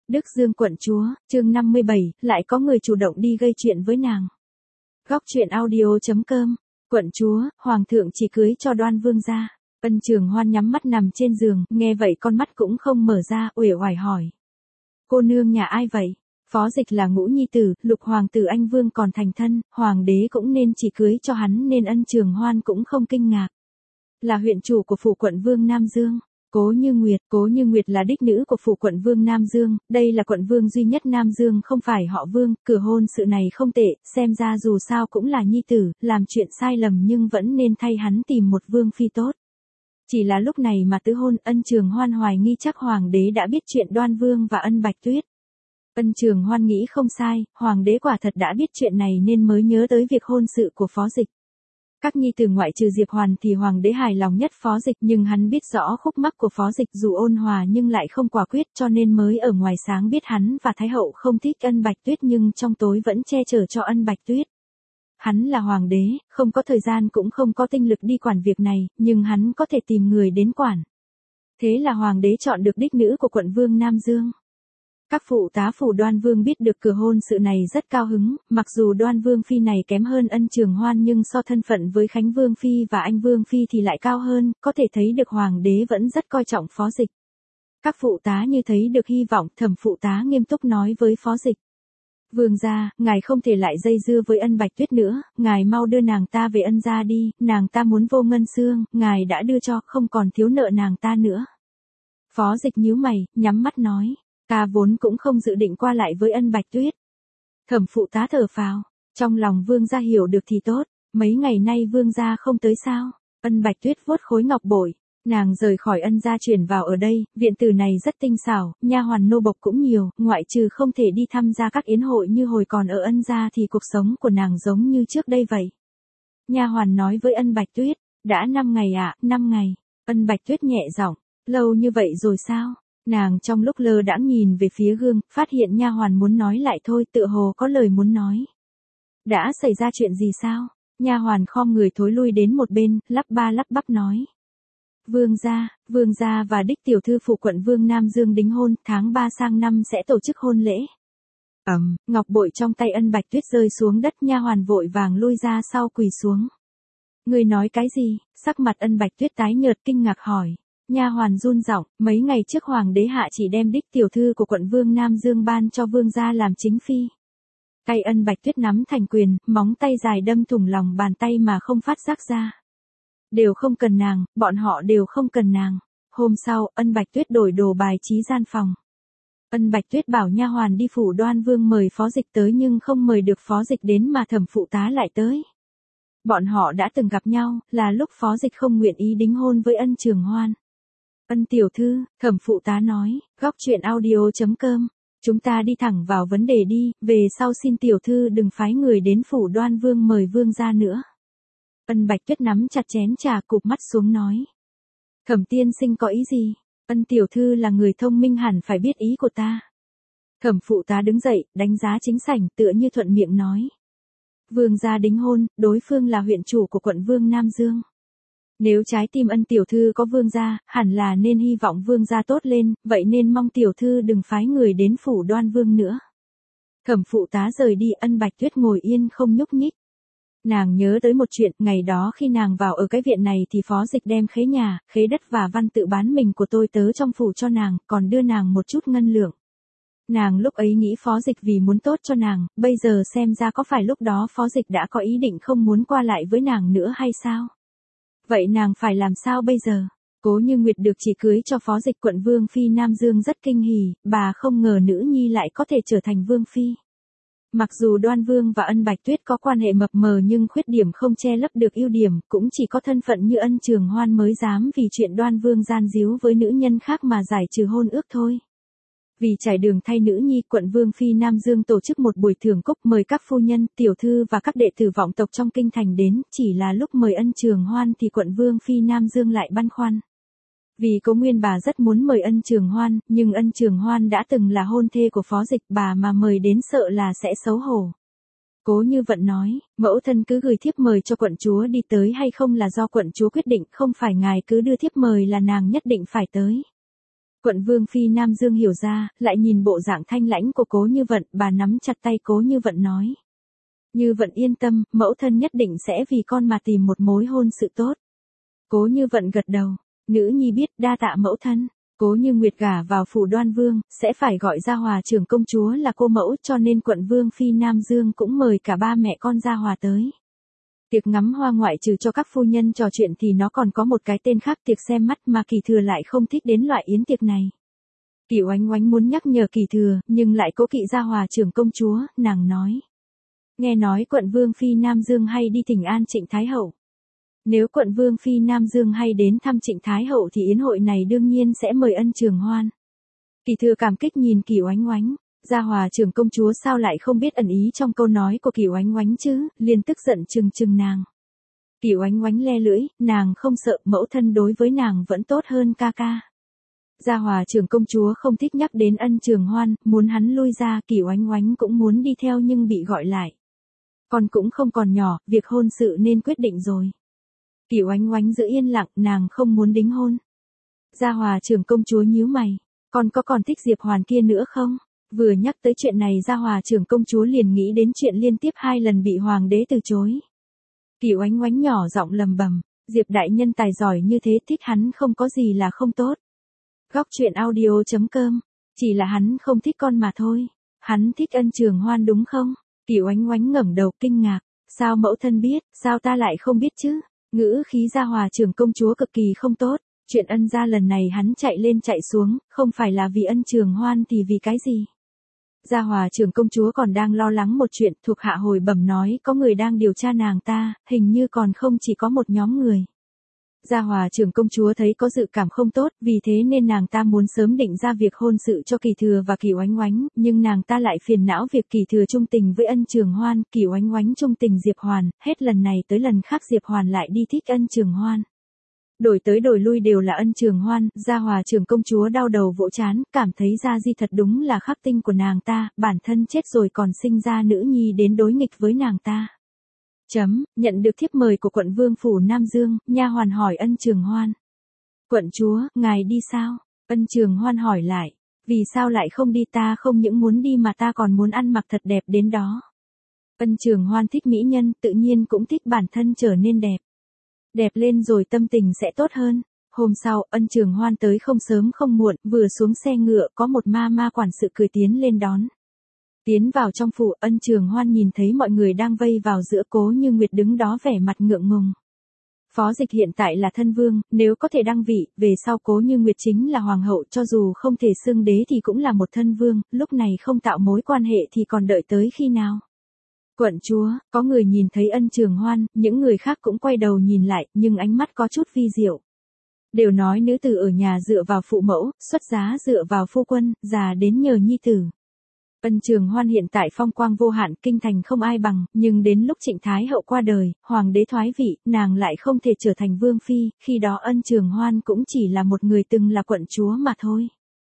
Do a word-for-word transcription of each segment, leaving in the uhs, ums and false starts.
Đức Dương quận chúa, chương năm mươi bảy, lại có người chủ động đi gây chuyện với nàng. Góc truyện audio chấm com, quận chúa, hoàng thượng chỉ cưới cho Đoan Vương gia. Ân Trường Hoan nhắm mắt nằm trên giường, nghe vậy con mắt cũng không mở ra, uể oải hỏi. Cô nương nhà ai vậy? Phó Dịch là ngũ nhi tử, lục hoàng tử Anh Vương còn thành thân, hoàng đế cũng nên chỉ cưới cho hắn nên Ân Trường Hoan cũng không kinh ngạc. Là huyện chủ của phủ quận Vương Nam Dương. Cố Như Nguyệt, Cố Như Nguyệt là đích nữ của phủ quận Vương Nam Dương, đây là quận Vương duy nhất Nam Dương không phải họ Vương, cửa hôn sự này không tệ, xem ra dù sao cũng là nhi tử, làm chuyện sai lầm nhưng vẫn nên thay hắn tìm một vương phi tốt. Chỉ là lúc này mà tứ hôn, Ân Trường Hoan hoài nghi chắc hoàng đế đã biết chuyện Đoan Vương và Ân Bạch Tuyết. Ân Trường Hoan nghĩ không sai, hoàng đế quả thật đã biết chuyện này nên mới nhớ tới việc hôn sự của Phó Dịch. Các nhi tử ngoại trừ Diệp Hoàn thì hoàng đế hài lòng nhất Phó Dịch, nhưng hắn biết rõ khúc mắc của Phó Dịch dù ôn hòa nhưng lại không quả quyết, cho nên mới ở ngoài sáng biết hắn và Thái hậu không thích Ân Bạch Tuyết nhưng trong tối vẫn che chở cho Ân Bạch Tuyết. Hắn là hoàng đế, không có thời gian cũng không có tinh lực đi quản việc này, nhưng hắn có thể tìm người đến quản. Thế là hoàng đế chọn được đích nữ của quận Vương Nam Dương. Các phụ tá phủ Đoan Vương biết được cửa hôn sự này rất cao hứng, mặc dù Đoan Vương phi này kém hơn Ân Trường Hoan nhưng so thân phận với Khánh Vương phi và Anh Vương phi thì lại cao hơn, có thể thấy được hoàng đế vẫn rất coi trọng Phó Dịch. Các phụ tá như thấy được hy vọng, Thẩm phụ tá nghiêm túc nói với Phó Dịch. Vương gia, ngài không thể lại dây dưa với Ân Bạch Tuyết nữa, ngài mau đưa nàng ta về Ân gia đi, nàng ta muốn vô ngân xương, ngài đã đưa cho, không còn thiếu nợ nàng ta nữa. Phó Dịch nhíu mày, nhắm mắt nói. Ta vốn cũng không dự định qua lại với Ân Bạch Tuyết. Thẩm phụ tá thở phào, trong lòng vương gia hiểu được thì tốt, mấy ngày nay vương gia không tới sao? Ân Bạch Tuyết vuốt khối ngọc bội, nàng rời khỏi Ân gia chuyển vào ở đây, viện tử này rất tinh xảo, nha hoàn nô bộc cũng nhiều, ngoại trừ không thể đi tham gia các yến hội như hồi còn ở Ân gia thì cuộc sống của nàng giống như trước đây vậy. Nha hoàn nói với Ân Bạch Tuyết, đã năm ngày ạ, à, năm ngày. Ân Bạch Tuyết nhẹ giọng, lâu như vậy rồi sao? Nàng trong lúc lơ đãng nhìn về phía gương, phát hiện nha hoàn muốn nói lại thôi, tựa hồ có lời muốn nói. Đã xảy ra chuyện gì sao? Nha hoàn khom người thối lui đến một bên, lắp ba lắp bắp nói. Vương gia, vương gia và đích tiểu thư phủ quận Vương Nam Dương đính hôn, tháng ba sang năm sẽ tổ chức hôn lễ. Ầm, um, ngọc bội trong tay Ân Bạch Tuyết rơi xuống đất, nha hoàn vội vàng lui ra sau quỳ xuống. Người nói cái gì? Sắc mặt Ân Bạch Tuyết tái nhợt kinh ngạc hỏi. Nha hoàn run giọng, mấy ngày trước hoàng đế hạ chỉ đem đích tiểu thư của quận Vương Nam Dương ban cho vương gia làm chính phi. Tay Ân Bạch Tuyết nắm thành quyền, móng tay dài đâm thủng lòng bàn tay mà không phát giác ra. Đều không cần nàng, bọn họ đều không cần nàng. Hôm sau, Ân Bạch Tuyết đổi đồ bài trí gian phòng. Ân Bạch Tuyết bảo nha hoàn đi phủ Đoan Vương mời Phó Dịch tới nhưng không mời được Phó Dịch đến mà Thẩm phụ tá lại tới. Bọn họ đã từng gặp nhau, là lúc Phó Dịch không nguyện ý đính hôn với Ân Trường Hoan. Ân tiểu thư, Thẩm phụ tá nói, góc truyện audio chấm com, chúng ta đi thẳng vào vấn đề đi, về sau xin tiểu thư đừng phái người đến phủ Đoan Vương mời vương gia nữa. Ân Bạch Tuyết nắm chặt chén trà cụp mắt xuống nói. Thẩm tiên sinh có ý gì? Ân tiểu thư là người thông minh hẳn phải biết ý của ta. Thẩm phụ tá đứng dậy, đánh giá chính sảnh, tựa như thuận miệng nói. Vương gia đính hôn, đối phương là huyện chủ của quận Vương Nam Dương. Nếu trái tim Ân tiểu thư có vương gia, hẳn là nên hy vọng vương gia tốt lên, vậy nên mong tiểu thư đừng phái người đến phủ Đoan Vương nữa. Thẩm phụ tá rời đi, Ân Bạch Tuyết ngồi yên không nhúc nhích. Nàng nhớ tới một chuyện, ngày đó khi nàng vào ở cái viện này thì Phó Dịch đem khế nhà, khế đất và văn tự bán mình của tôi tớ trong phủ cho nàng, còn đưa nàng một chút ngân lượng. Nàng lúc ấy nghĩ Phó Dịch vì muốn tốt cho nàng, bây giờ xem ra có phải lúc đó Phó Dịch đã có ý định không muốn qua lại với nàng nữa hay sao? Vậy nàng phải làm sao bây giờ? Cố Như Nguyệt được chỉ cưới cho Phó Dịch quận Vương phi Nam Dương rất kinh hỉ, bà không ngờ nữ nhi lại có thể trở thành vương phi. Mặc dù Đoan Vương và Ân Bạch Tuyết có quan hệ mập mờ nhưng khuyết điểm không che lấp được ưu điểm, cũng chỉ có thân phận như Ân Trường Hoan mới dám vì chuyện Đoan Vương gian díu với nữ nhân khác mà giải trừ hôn ước thôi. Vì trải đường thay nữ nhi, quận Vương phi Nam Dương tổ chức một buổi thưởng cúc mời các phu nhân, tiểu thư và các đệ tử vọng tộc trong kinh thành đến, chỉ là lúc mời Ân Trường Hoan thì quận Vương phi Nam Dương lại băn khoăn. Vì Cố Nguyên bà rất muốn mời Ân Trường Hoan, nhưng Ân Trường Hoan đã từng là hôn thê của Phó Dịch, bà mà mời đến sợ là sẽ xấu hổ. Cố Như Vận nói, mẫu thân cứ gửi thiếp mời cho quận chúa đi tới hay không là do quận chúa quyết định, không phải ngài cứ đưa thiếp mời là nàng nhất định phải tới. Quận Vương Phi Nam Dương hiểu ra, lại nhìn bộ dạng thanh lãnh của Cố Như Vận, bà nắm chặt tay Cố Như Vận nói. Như Vận yên tâm, mẫu thân nhất định sẽ vì con mà tìm một mối hôn sự tốt. Cố Như Vận gật đầu, nữ nhi biết, đa tạ mẫu thân. Cố Như Nguyệt gả vào phủ Đoan Vương, sẽ phải gọi Gia Hòa trưởng công chúa là cô mẫu, cho nên quận Vương Phi Nam Dương cũng mời cả ba mẹ con Gia Hòa tới. Tiệc ngắm hoa ngoại trừ cho các phu nhân trò chuyện thì nó còn có một cái tên khác, tiệc xem mắt, mà Kỳ Thừa lại không thích đến loại yến tiệc này. Kỳ Oánh Oánh muốn nhắc nhở Kỳ Thừa, nhưng lại cố kỵ Gia Hòa trưởng công chúa, nàng nói. Nghe nói quận Vương Phi Nam Dương hay đi thỉnh an Trịnh Thái Hậu. Nếu quận Vương Phi Nam Dương hay đến thăm Trịnh Thái Hậu thì yến hội này đương nhiên sẽ mời Ân Trường Hoan. Kỳ Thừa cảm kích nhìn Kỳ Oánh Oánh, Gia Hòa trưởng công chúa sao lại không biết ẩn ý trong câu nói của Kỳ Oánh Oánh chứ, liền tức giận trừng trừng nàng. Kỳ Oánh Oánh le lưỡi, nàng không sợ, mẫu thân đối với nàng vẫn tốt hơn ca ca. Gia Hòa trưởng công chúa không thích nhắc đến Ân Trường Hoan, muốn hắn lui ra, Kỳ Oánh Oánh cũng muốn đi theo nhưng bị gọi lại. Con cũng không còn nhỏ, việc hôn sự nên quyết định rồi. Kỳ Oánh Oánh giữ yên lặng, nàng không muốn đính hôn. Gia Hòa trưởng công chúa nhíu mày, con có còn thích Diệp Hoàn kia nữa không? Vừa nhắc tới chuyện này Gia Hòa trưởng công chúa liền nghĩ đến chuyện liên tiếp hai lần bị hoàng đế từ chối. Kỳ Oánh Oánh nhỏ giọng lầm bầm, Diệp đại nhân tài giỏi như thế, thích hắn không có gì là không tốt. Góc truyện audio chấm com, chỉ là hắn không thích con mà thôi. Hắn thích Ân Trường Hoan đúng không? Kỳ Oánh Oánh ngẩng đầu kinh ngạc, sao mẫu thân biết, sao ta lại không biết chứ? Ngữ khí Gia Hòa trưởng công chúa cực kỳ không tốt, chuyện Ân gia lần này hắn chạy lên chạy xuống, không phải là vì Ân Trường Hoan thì vì cái gì? Gia Hòa trưởng công chúa còn đang lo lắng một chuyện, thuộc hạ hồi bẩm nói có người đang điều tra nàng ta, hình như còn không chỉ có một nhóm người. Gia Hòa trưởng công chúa thấy có dự cảm không tốt, vì thế nên nàng ta muốn sớm định ra việc hôn sự cho Kỳ Thừa và Kỳ Oánh Oánh, nhưng nàng ta lại phiền não việc Kỳ Thừa trung tình với Ân Trường Hoan, Kỳ Oánh Oánh trung tình Diệp Hoàn, hết lần này tới lần khác Diệp Hoàn lại đi thích Ân Trường Hoan. Đổi tới đổi lui đều là Ân Trường Hoan, Gia Hòa trưởng công chúa đau đầu vỗ trán, cảm thấy Gia Di thật đúng là khắc tinh của nàng ta, bản thân chết rồi còn sinh ra nữ nhi đến đối nghịch với nàng ta. Chấm, nhận được thiếp mời của quận Vương phủ Nam Dương, nha hoàn hỏi Ân Trường Hoan. Quận chúa, ngài đi sao? Ân Trường Hoan hỏi lại, vì sao lại không đi, ta không những muốn đi mà ta còn muốn ăn mặc thật đẹp đến đó. Ân Trường Hoan thích mỹ nhân, tự nhiên cũng thích bản thân trở nên đẹp. Đẹp lên rồi tâm tình sẽ tốt hơn. Hôm sau, Ân Trường Hoan tới không sớm không muộn, vừa xuống xe ngựa có một ma ma quản sự cười tiến lên đón. Tiến vào trong phủ, Ân Trường Hoan nhìn thấy mọi người đang vây vào giữa, Cố Như Nguyệt đứng đó vẻ mặt ngượng ngùng. Phó Dịch hiện tại là thân vương, nếu có thể đăng vị, về sau Cố Như Nguyệt chính là hoàng hậu, cho dù không thể xưng đế thì cũng là một thân vương, lúc này không tạo mối quan hệ thì còn đợi tới khi nào? Quận chúa, có người nhìn thấy Ân Trường Hoan, những người khác cũng quay đầu nhìn lại, nhưng ánh mắt có chút vi diệu. Đều nói nữ tử ở nhà dựa vào phụ mẫu, xuất giá dựa vào phu quân, già đến nhờ nhi tử. Ân Trường Hoan hiện tại phong quang vô hạn, kinh thành không ai bằng, nhưng đến lúc Trịnh Thái Hậu qua đời, hoàng đế thoái vị, nàng lại không thể trở thành vương phi, khi đó Ân Trường Hoan cũng chỉ là một người từng là quận chúa mà thôi.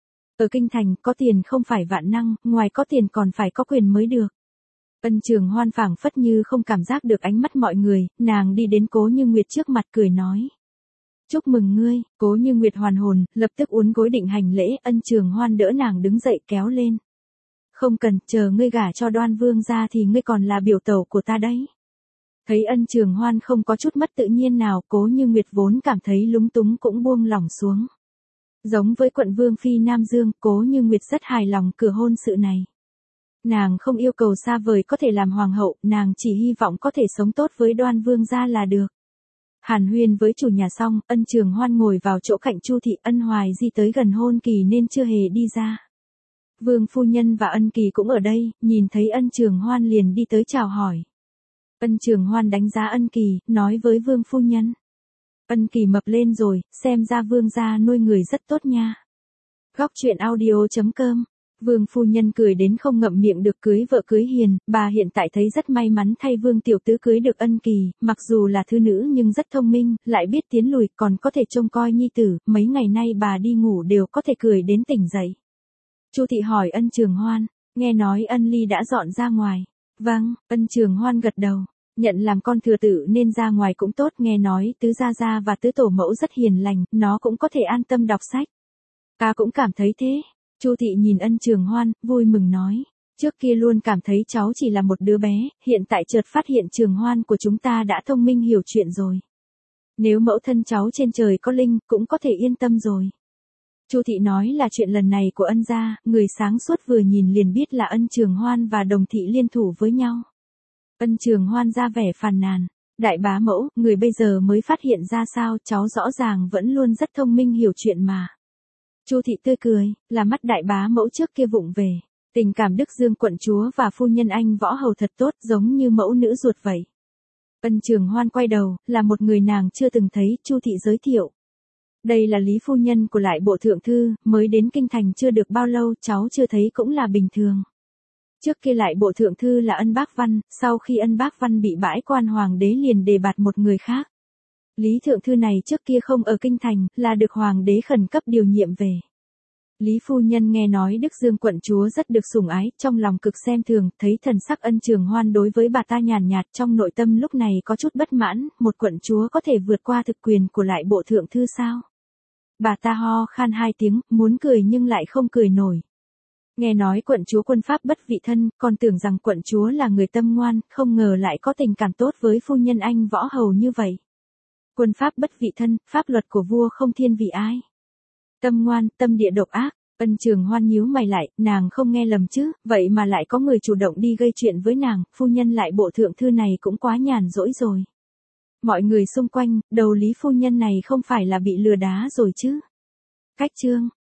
Ở kinh thành, có tiền không phải vạn năng, ngoài có tiền còn phải có quyền mới được. Ân Trường Hoan phảng phất như không cảm giác được ánh mắt mọi người, nàng đi đến Cố Như Nguyệt trước mặt cười nói. Chúc mừng ngươi. Cố Như Nguyệt hoàn hồn, lập tức uốn gối định hành lễ, Ân Trường Hoan đỡ nàng đứng dậy kéo lên. Không cần, chờ ngươi gả cho Đoan Vương ra thì ngươi còn là biểu tẩu của ta đấy. Thấy Ân Trường Hoan không có chút mất tự nhiên nào, Cố Như Nguyệt vốn cảm thấy lúng túng cũng buông lỏng xuống. Giống với quận Vương Phi Nam Dương, Cố Như Nguyệt rất hài lòng cửa hôn sự này. Nàng không yêu cầu xa vời có thể làm hoàng hậu, nàng chỉ hy vọng có thể sống tốt với Đoan Vương gia là được. Hàn huyên với chủ nhà xong, Ân Trường Hoan ngồi vào chỗ cạnh Chu thị, Ân Hoài Di tới gần hôn kỳ nên chưa hề đi ra. Vương phu nhân và Ân Kỳ cũng ở đây, nhìn thấy Ân Trường Hoan liền đi tới chào hỏi. Ân Trường Hoan đánh giá Ân Kỳ, nói với Vương phu nhân. Ân Kỳ mập lên rồi, xem ra Vương gia nuôi người rất tốt nha. Góc truyện audio chấm com. Vương phu nhân cười đến không ngậm miệng được, cưới vợ cưới hiền, bà hiện tại thấy rất may mắn thay Vương tiểu tứ cưới được Ân Kỳ, mặc dù là thư nữ nhưng rất thông minh, lại biết tiến lùi, còn có thể trông coi nhi tử, mấy ngày nay bà đi ngủ đều có thể cười đến tỉnh dậy. Chu thị hỏi Ân Trường Hoan, nghe nói Ân Ly đã dọn ra ngoài. Vâng, Ân Trường Hoan gật đầu, nhận làm con thừa tử nên ra ngoài cũng tốt, nghe nói tứ gia gia và tứ tổ mẫu rất hiền lành, nó cũng có thể an tâm đọc sách. Ta cũng cảm thấy thế. Chu thị nhìn Ân Trường Hoan, vui mừng nói. Trước kia luôn cảm thấy cháu chỉ là một đứa bé, hiện tại chợt phát hiện Trường Hoan của chúng ta đã thông minh hiểu chuyện rồi. Nếu mẫu thân cháu trên trời có linh, cũng có thể yên tâm rồi. Chu thị nói là chuyện lần này của Ân gia, người sáng suốt vừa nhìn liền biết là Ân Trường Hoan và Đồng thị liên thủ với nhau. Ân Trường Hoan ra vẻ phàn nàn. Đại bá mẫu, người bây giờ mới phát hiện ra sao, cháu rõ ràng vẫn luôn rất thông minh hiểu chuyện mà. Chu thị tươi cười, là mắt đại bá mẫu trước kia vụng về. Tình cảm Đức Dương quận chúa và phu nhân anh võ hầu thật tốt, giống như mẫu nữ ruột vậy. Ân Trường Hoan quay đầu, là một người nàng chưa từng thấy, Chu thị giới thiệu. Đây là Lý phu nhân của lại bộ thượng thư, mới đến kinh thành chưa được bao lâu, cháu chưa thấy cũng là bình thường. Trước kia lại bộ thượng thư là Ân Bác Văn, sau khi Ân Bác Văn bị bãi quan hoàng đế liền đề bạt một người khác. Lý thượng thư này trước kia không ở kinh thành, là được hoàng đế khẩn cấp điều nhiệm về. Lý phu nhân nghe nói Đức Dương quận chúa rất được sủng ái, trong lòng cực xem thường, thấy thần sắc Ân Trường Hoan đối với bà ta nhàn nhạt, trong nội tâm lúc này có chút bất mãn, một quận chúa có thể vượt qua thực quyền của lại bộ thượng thư sao? Bà ta ho khan hai tiếng, muốn cười nhưng lại không cười nổi. Nghe nói quận chúa quân pháp bất vị thân, còn tưởng rằng quận chúa là người tâm ngoan, không ngờ lại có tình cảm tốt với phu nhân anh võ hầu như vậy. Quân pháp bất vị thân, pháp luật của vua không thiên vị ai. Tâm ngoan, tâm địa độc ác. Ân Trường Hoan nhíu mày lại, nàng không nghe lầm chứ, vậy mà lại có người chủ động đi gây chuyện với nàng, phu nhân lại bộ thượng thư này cũng quá nhàn rỗi rồi. Mọi người xung quanh, đầu Lý phu nhân này không phải là bị lừa đá rồi chứ. Cách chương